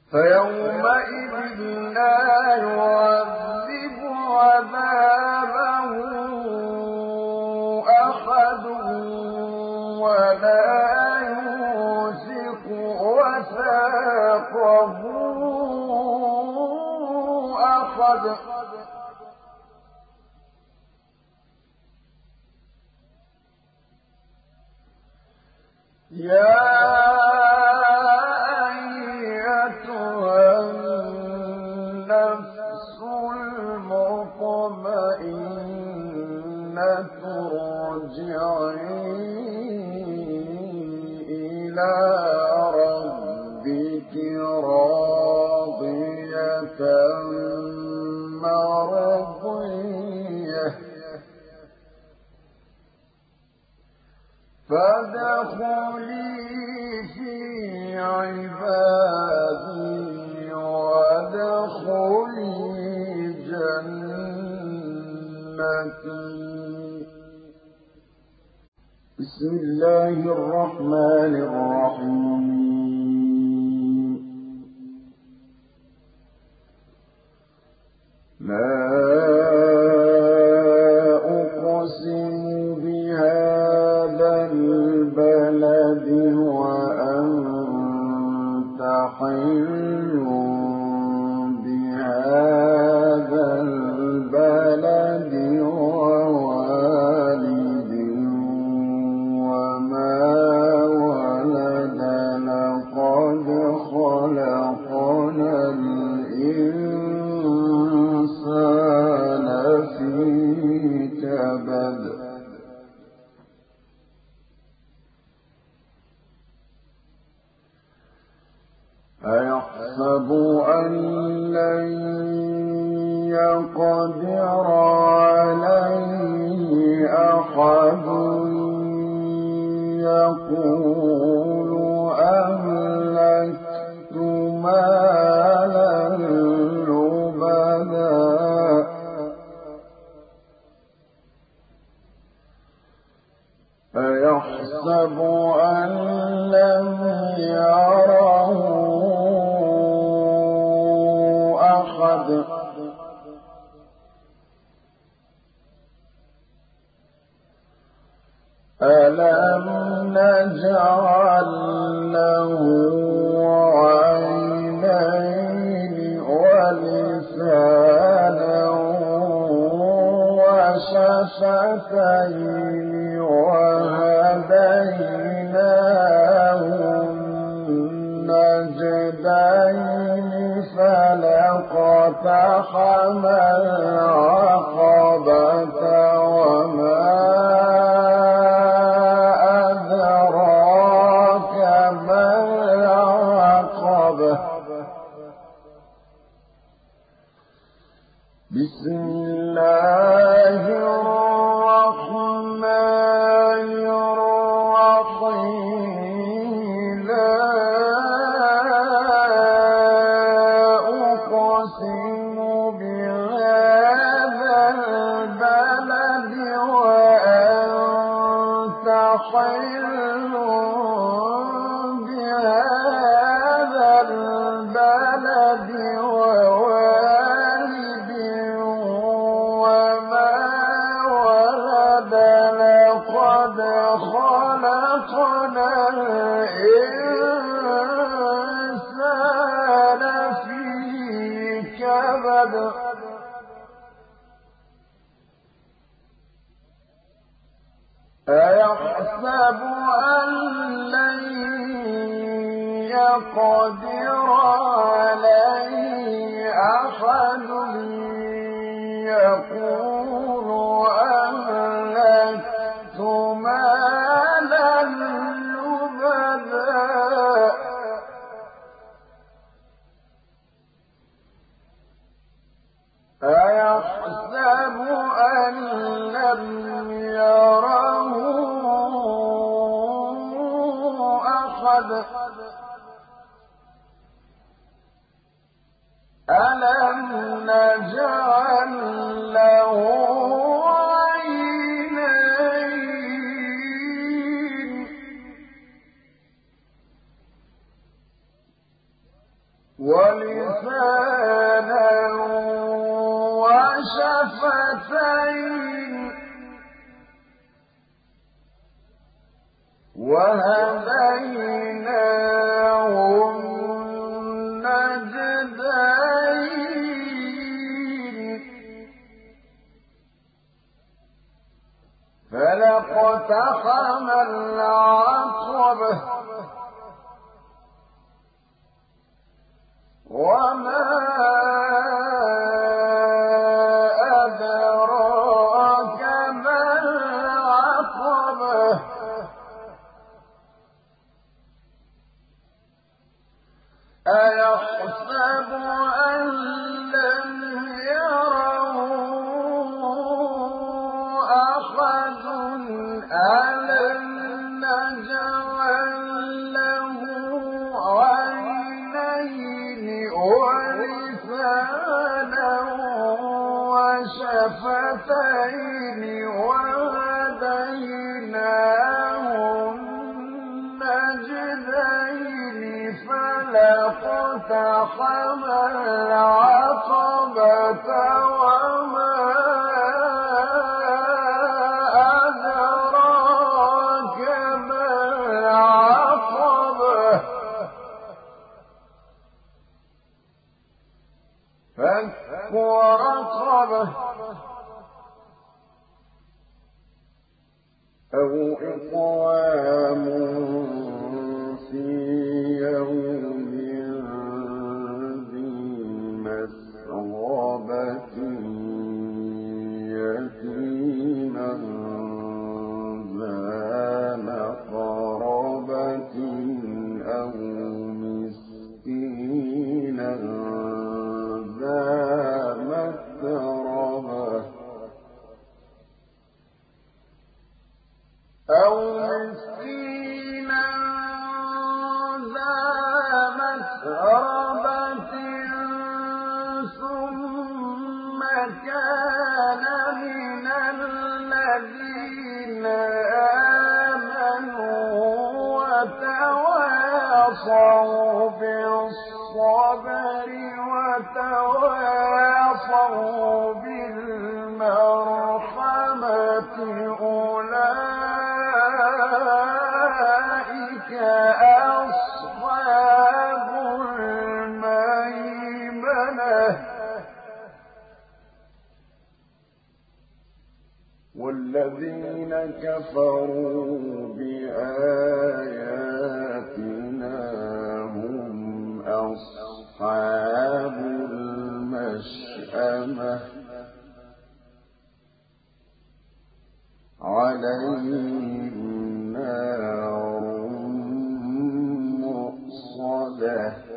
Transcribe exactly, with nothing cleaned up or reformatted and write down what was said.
فيومئذ لا يعذب عذابه أحد ولا يوثق وثاقه أحد. يا أيتها النفس المطمئنة ارجعي إلى ربك راضية مرضية فادخلي في عبادي وادخلي جنتي. بسم الله الرحمن الرحيم. لا أقسم بهذا البلد وأنت حل بهذا البلد ووالد وما ولد لقد خلقنا الإنسان في كبد. أيحسب أن لن يقدر عليه أحد يقول أهلكت مالا لبدا أيحسب أن لم يره أحد ألم نجعل له عينين ولسانا وشفتين وهديناه النجدين فلاقتحم العقبة وما أدراك ما العقبة. بسم الله الرحمن الرحيم. لا أقسم بهذا البلد وأنت حل بهذا البلد ووالد وما ولد لقد خلقنا الإنسان في كبد. أيحسب أن لن يقدر عليه أحد يقول أهلكت مالا لبدا أيحسب أن لم يره أحد ألم نجعل له عينين ولسانا وشفتين وهديناه النجدين فلاقتحم العقبة وما أدراك ما العقبة أيحسب أن لم يره أحد ألم نجعل له عينين ولسانا وشفتين وهديناه النجدين فلاقتحم العقبة وما أدراك ما العقبة فك رقبة أو إطعام في يوم ذي مسغبة يتيما ذا مقربة أو مسكينا ذا متربة أو مسكينا ذا متربة ثم كان من الذين آمنوا وتواصوا بالصبر وتواصوا بالمرحمة أولئك أصحاب الميمنة والذين كفروا بآياتنا هم أصحاب المشأمة عليهم نار مؤصدة